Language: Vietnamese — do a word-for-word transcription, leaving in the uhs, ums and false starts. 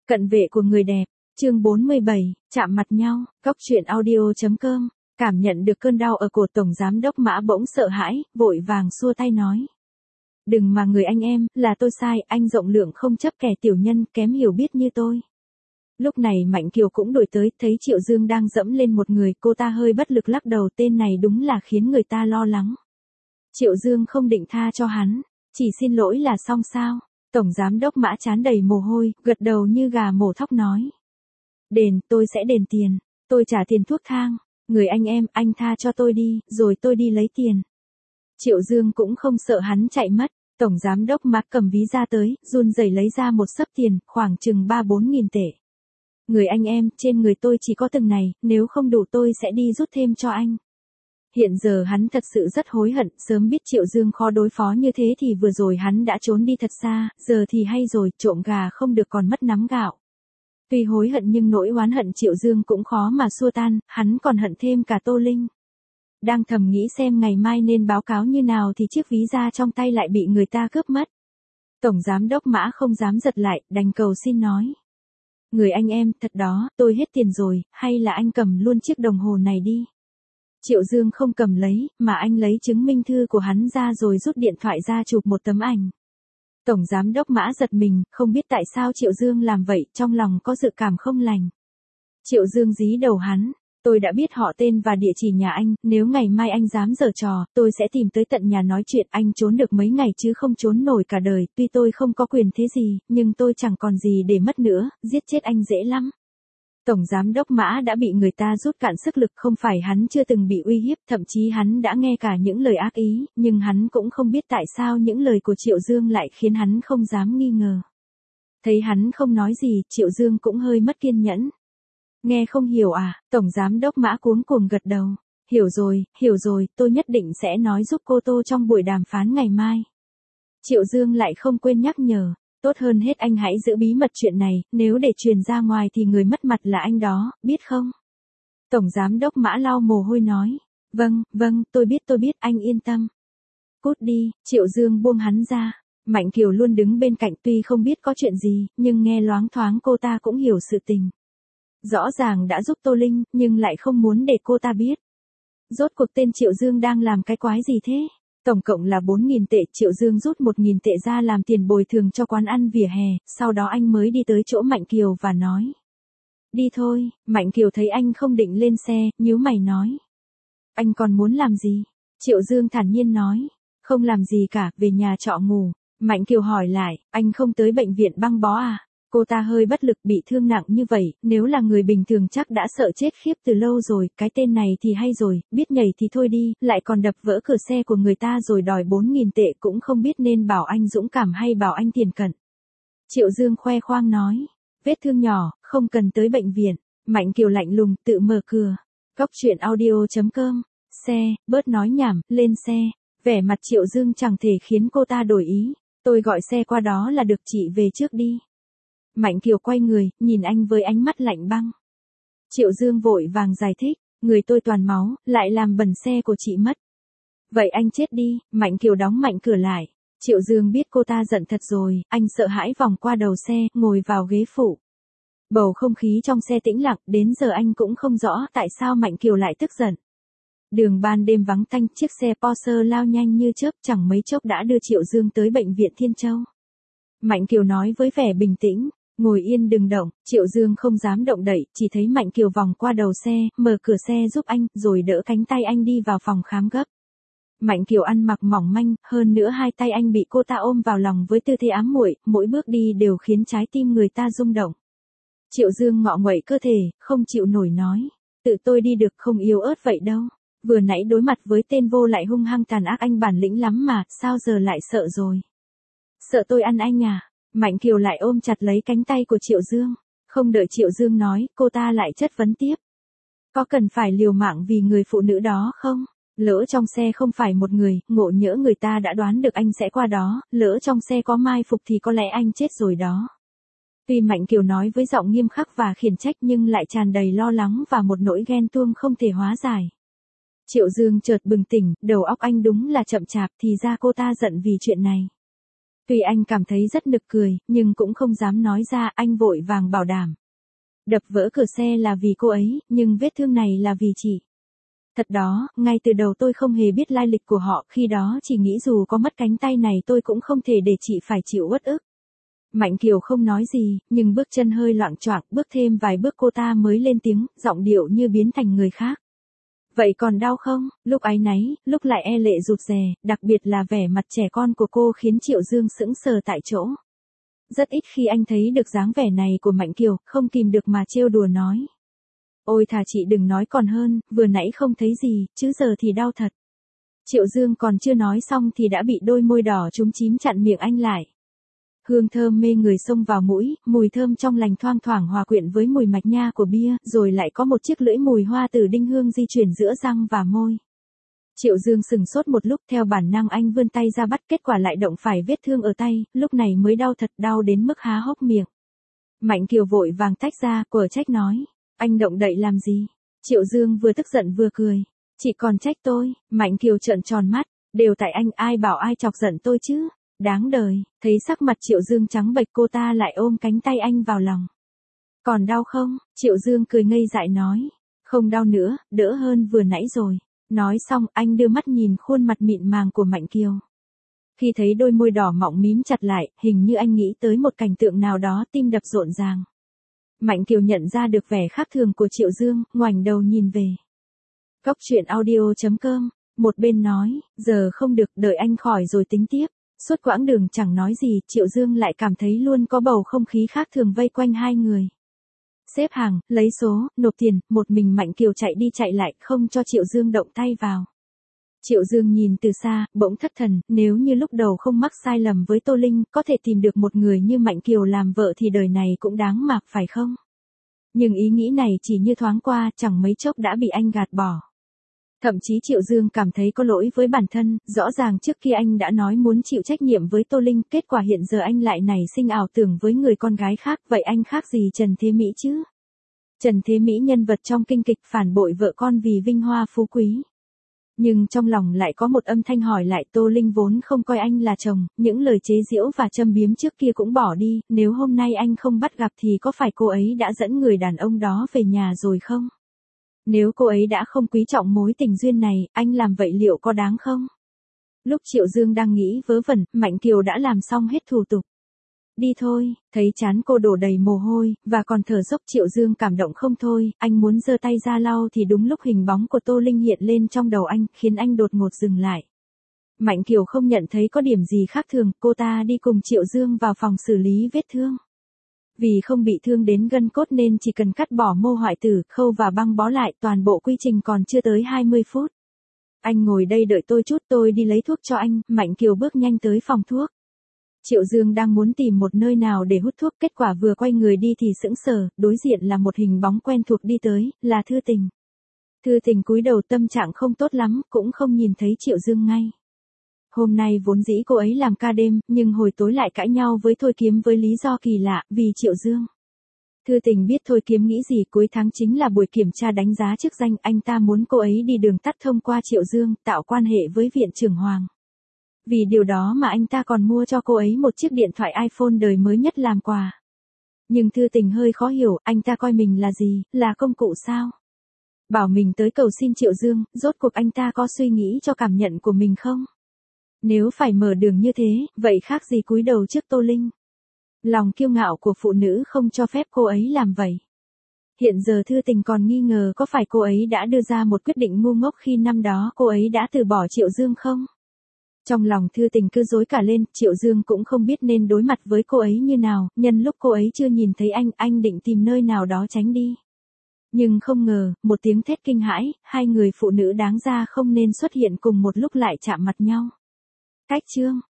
Cận vệ của người đẹp, chương bốn mươi bảy, chạm mặt nhau, Cóc truyện audio.com, cảm nhận được cơn đau ở cổ tổng giám đốc Mã bỗng sợ hãi, vội vàng xua tay nói. Đừng mà người anh em, là tôi sai, anh rộng lượng không chấp kẻ tiểu nhân, kém hiểu biết như tôi. Lúc này Mạnh Kiều cũng đổi tới, thấy Triệu Dương đang dẫm lên một người, cô ta hơi bất lực lắc đầu, tên này đúng là khiến người ta lo lắng. Triệu Dương không định tha cho hắn, chỉ xin lỗi là xong sao? Tổng giám đốc Mã trán đầy mồ hôi, gật đầu như gà mổ thóc nói. Đền, tôi sẽ đền tiền, tôi trả tiền thuốc thang, người anh em, anh tha cho tôi đi, rồi tôi đi lấy tiền. Triệu Dương cũng không sợ hắn chạy mất, tổng giám đốc Mã cầm ví ra tới, run rẩy lấy ra một xấp tiền, khoảng chừng ba bốn nghìn tệ. Người anh em, trên người tôi chỉ có từng này, nếu không đủ tôi sẽ đi rút thêm cho anh. Hiện giờ hắn thật sự rất hối hận, sớm biết Triệu Dương khó đối phó như thế thì vừa rồi hắn đã trốn đi thật xa, giờ thì hay rồi, trộm gà không được còn mất nắm gạo. Tuy hối hận nhưng nỗi oán hận Triệu Dương cũng khó mà xua tan, hắn còn hận thêm cả Tô Linh. Đang thầm nghĩ xem ngày mai nên báo cáo như nào thì chiếc ví da trong tay lại bị người ta cướp mất. Tổng giám đốc Mã không dám giật lại, đành cầu xin nói. Người anh em, thật đó, tôi hết tiền rồi, hay là anh cầm luôn chiếc đồng hồ này đi. Triệu Dương không cầm lấy, mà anh lấy chứng minh thư của hắn ra rồi rút điện thoại ra chụp một tấm ảnh. Tổng giám đốc Mã giật mình, không biết tại sao Triệu Dương làm vậy, trong lòng có dự cảm không lành. Triệu Dương dí đầu hắn, tôi đã biết họ tên và địa chỉ nhà anh, nếu ngày mai anh dám giở trò, tôi sẽ tìm tới tận nhà nói chuyện, anh trốn được mấy ngày chứ không trốn nổi cả đời, tuy tôi không có quyền thế gì, nhưng tôi chẳng còn gì để mất nữa, giết chết anh dễ lắm. Tổng giám đốc Mã đã bị người ta rút cạn sức lực, không phải hắn chưa từng bị uy hiếp, thậm chí hắn đã nghe cả những lời ác ý, nhưng hắn cũng không biết tại sao những lời của Triệu Dương lại khiến hắn không dám nghi ngờ. Thấy hắn không nói gì, Triệu Dương cũng hơi mất kiên nhẫn. Nghe không hiểu à? Tổng giám đốc Mã cuống cuồng gật đầu. Hiểu rồi, hiểu rồi, tôi nhất định sẽ nói giúp cô Tô trong buổi đàm phán ngày mai. Triệu Dương lại không quên nhắc nhở. Tốt hơn hết anh hãy giữ bí mật chuyện này, nếu để truyền ra ngoài thì người mất mặt là anh đó, biết không? Tổng giám đốc Mã lau mồ hôi nói. Vâng, vâng, tôi biết tôi biết, anh yên tâm. Cút đi, Triệu Dương buông hắn ra. Mạnh Kiều luôn đứng bên cạnh, tuy không biết có chuyện gì, nhưng nghe loáng thoáng cô ta cũng hiểu sự tình. Rõ ràng đã giúp Tô Linh, nhưng lại không muốn để cô ta biết. Rốt cuộc tên Triệu Dương đang làm cái quái gì thế? Tổng cộng là bốn nghìn tệ, Triệu Dương rút một nghìn tệ ra làm tiền bồi thường cho quán ăn vỉa hè, sau đó anh mới đi tới chỗ Mạnh Kiều và nói. Đi thôi, Mạnh Kiều thấy anh không định lên xe, nhíu mày nói. Anh còn muốn làm gì? Triệu Dương thản nhiên nói. Không làm gì cả, về nhà trọ ngủ. Mạnh Kiều hỏi lại, anh không tới bệnh viện băng bó à? Cô ta hơi bất lực, bị thương nặng như vậy, nếu là người bình thường chắc đã sợ chết khiếp từ lâu rồi, cái tên này thì hay rồi, biết nhảy thì thôi đi, lại còn đập vỡ cửa xe của người ta rồi đòi bốn nghìn tệ, cũng không biết nên bảo anh dũng cảm hay bảo anh thiền cận. Triệu Dương khoe khoang nói, vết thương nhỏ, không cần tới bệnh viện. Mạnh Kiều lạnh lùng, tự mở cửa. Cóc truyện audio.com, xe, bớt nói nhảm, lên xe. Vẻ mặt Triệu Dương chẳng thể khiến cô ta đổi ý, tôi gọi xe qua đó là được, chị về trước đi. Mạnh Kiều quay người, nhìn anh với ánh mắt lạnh băng. Triệu Dương vội vàng giải thích, người tôi toàn máu, lại làm bẩn xe của chị mất. Vậy anh chết đi, Mạnh Kiều đóng mạnh cửa lại. Triệu Dương biết cô ta giận thật rồi, anh sợ hãi vòng qua đầu xe, ngồi vào ghế phụ. Bầu không khí trong xe tĩnh lặng, đến giờ anh cũng không rõ tại sao Mạnh Kiều lại tức giận. Đường ban đêm vắng tanh, chiếc xe Porsche lao nhanh như chớp, chẳng mấy chốc đã đưa Triệu Dương tới bệnh viện Thiên Châu. Mạnh Kiều nói với vẻ bình tĩnh. Ngồi yên đừng động, Triệu Dương không dám động đậy, chỉ thấy Mạnh Kiều vòng qua đầu xe, mở cửa xe giúp anh, rồi đỡ cánh tay anh đi vào phòng khám gấp. Mạnh Kiều ăn mặc mỏng manh, hơn nữa hai tay anh bị cô ta ôm vào lòng với tư thế ám muội, mỗi bước đi đều khiến trái tim người ta rung động. Triệu Dương ngọ nguậy cơ thể, không chịu nổi nói, tự tôi đi được, không yếu ớt vậy đâu. Vừa nãy đối mặt với tên vô lại hung hăng tàn ác anh bản lĩnh lắm mà, sao giờ lại sợ rồi? Sợ tôi ăn anh à? Mạnh Kiều lại ôm chặt lấy cánh tay của Triệu Dương. Không đợi Triệu Dương nói, cô ta lại chất vấn tiếp. Có cần phải liều mạng vì người phụ nữ đó không? Lỡ trong xe không phải một người, ngộ nhỡ người ta đã đoán được anh sẽ qua đó, lỡ trong xe có mai phục thì có lẽ anh chết rồi đó. Tuy Mạnh Kiều nói với giọng nghiêm khắc và khiển trách nhưng lại tràn đầy lo lắng và một nỗi ghen tuông không thể hóa giải. Triệu Dương chợt bừng tỉnh, đầu óc anh đúng là chậm chạp, thì ra cô ta giận vì chuyện này. Tuy anh cảm thấy rất nực cười, nhưng cũng không dám nói ra, anh vội vàng bảo đảm. Đập vỡ cửa xe là vì cô ấy, nhưng vết thương này là vì chị. Thật đó, ngay từ đầu tôi không hề biết lai lịch của họ, khi đó chỉ nghĩ dù có mất cánh tay này tôi cũng không thể để chị phải chịu uất ức. Mạnh Kiều không nói gì, nhưng bước chân hơi loạng choạng, bước thêm vài bước cô ta mới lên tiếng, giọng điệu như biến thành người khác. Vậy còn đau không? Lúc áy náy, lúc lại e lệ rụt rè, đặc biệt là vẻ mặt trẻ con của cô khiến Triệu Dương sững sờ tại chỗ. Rất ít khi anh thấy được dáng vẻ này của Mạnh Kiều, không kìm được mà trêu đùa nói. Ôi thà chị đừng nói còn hơn, vừa nãy không thấy gì, chứ giờ thì đau thật. Triệu Dương còn chưa nói xong thì đã bị đôi môi đỏ chúm chím chặn miệng anh lại. Hương thơm mê người xông vào mũi, mùi thơm trong lành thoang thoảng hòa quyện với mùi mạch nha của bia, rồi lại có một chiếc lưỡi mùi hoa tử đinh hương di chuyển giữa răng và môi. Triệu Dương sừng sốt một lúc, theo bản năng anh vươn tay ra bắt, kết quả lại động phải vết thương ở tay, lúc này mới đau thật, đau đến mức há hốc miệng. Mạnh Kiều vội vàng tách ra, quở trách nói, anh động đậy làm gì? Triệu Dương vừa tức giận vừa cười, chị còn trách tôi. Mạnh Kiều trợn tròn mắt, đều tại anh, ai bảo ai chọc giận tôi chứ? Đáng đời. Thấy sắc mặt Triệu Dương trắng bệch, cô ta lại ôm cánh tay anh vào lòng. Còn đau không? Triệu Dương cười ngây dại nói, không đau nữa, đỡ hơn vừa nãy rồi. Nói xong anh đưa mắt nhìn khuôn mặt mịn màng của Mạnh Kiều. Khi thấy đôi môi đỏ mọng mím chặt lại, hình như anh nghĩ tới một cảnh tượng nào đó, tim đập rộn ràng. Mạnh Kiều nhận ra được vẻ khác thường của Triệu Dương, ngoảnh đầu nhìn về. Góc truyện audio chấm com, một bên nói, giờ không được, đợi anh khỏi rồi tính tiếp. Suốt quãng đường chẳng nói gì, Triệu Dương lại cảm thấy luôn có bầu không khí khác thường vây quanh hai người. Xếp hàng, lấy số, nộp tiền, một mình Mạnh Kiều chạy đi chạy lại, không cho Triệu Dương động tay vào. Triệu Dương nhìn từ xa, bỗng thất thần, nếu như lúc đầu không mắc sai lầm với Tô Linh, có thể tìm được một người như Mạnh Kiều làm vợ thì đời này cũng đáng mạc phải không? Nhưng ý nghĩ này chỉ như thoáng qua, chẳng mấy chốc đã bị anh gạt bỏ. Thậm chí Triệu Dương cảm thấy có lỗi với bản thân, rõ ràng trước khi anh đã nói muốn chịu trách nhiệm với Tô Linh, kết quả hiện giờ anh lại nảy sinh ảo tưởng với người con gái khác, vậy anh khác gì Trần Thế Mỹ chứ? Trần Thế Mỹ nhân vật trong kinh kịch phản bội vợ con vì vinh hoa phú quý. Nhưng trong lòng lại có một âm thanh hỏi lại, Tô Linh vốn không coi anh là chồng, những lời chế giễu và châm biếm trước kia cũng bỏ đi, nếu hôm nay anh không bắt gặp thì có phải cô ấy đã dẫn người đàn ông đó về nhà rồi không? Nếu cô ấy đã không quý trọng mối tình duyên này, anh làm vậy liệu có đáng không? Lúc Triệu Dương đang nghĩ vớ vẩn, Mạnh Kiều đã làm xong hết thủ tục. Đi thôi, thấy trán cô đổ đầy mồ hôi, và còn thở dốc, Triệu Dương cảm động không thôi, anh muốn giơ tay ra lau thì đúng lúc hình bóng của Tô Linh hiện lên trong đầu anh, khiến anh đột ngột dừng lại. Mạnh Kiều không nhận thấy có điểm gì khác thường, cô ta đi cùng Triệu Dương vào phòng xử lý vết thương. Vì không bị thương đến gân cốt nên chỉ cần cắt bỏ mô hoại tử, khâu và băng bó lại, toàn bộ quy trình còn chưa tới hai mươi phút. Anh ngồi đây đợi tôi chút, tôi đi lấy thuốc cho anh. Mạnh Kiều bước nhanh tới phòng thuốc. Triệu Dương đang muốn tìm một nơi nào để hút thuốc, kết quả vừa quay người đi thì sững sờ, đối diện là một hình bóng quen thuộc đi tới, là Thư Tình. Thư Tình cúi đầu, tâm trạng không tốt lắm, cũng không nhìn thấy Triệu Dương ngay. Hôm nay vốn dĩ cô ấy làm ca đêm, nhưng hồi tối lại cãi nhau với Thôi Kiếm với lý do kỳ lạ, vì Triệu Dương. Thư Tình biết Thôi Kiếm nghĩ gì, cuối tháng chính là buổi kiểm tra đánh giá chức danh, anh ta muốn cô ấy đi đường tắt thông qua Triệu Dương, tạo quan hệ với viện trưởng Hoàng. Vì điều đó mà anh ta còn mua cho cô ấy một chiếc điện thoại iPhone đời mới nhất làm quà. Nhưng Thư Tình hơi khó hiểu, anh ta coi mình là gì, là công cụ sao? Bảo mình tới cầu xin Triệu Dương, rốt cuộc anh ta có suy nghĩ cho cảm nhận của mình không? Nếu phải mở đường như thế, vậy khác gì cúi đầu trước Tô Linh. Lòng kiêu ngạo của phụ nữ không cho phép cô ấy làm vậy. Hiện giờ Thư Tình còn nghi ngờ có phải cô ấy đã đưa ra một quyết định ngu ngốc khi năm đó cô ấy đã từ bỏ Triệu Dương không? Trong lòng Thư Tình cứ rối cả lên, Triệu Dương cũng không biết nên đối mặt với cô ấy như nào, nhân lúc cô ấy chưa nhìn thấy anh, anh định tìm nơi nào đó tránh đi. Nhưng không ngờ, một tiếng thét kinh hãi, hai người phụ nữ đáng ra không nên xuất hiện cùng một lúc lại chạm mặt nhau. Cách chương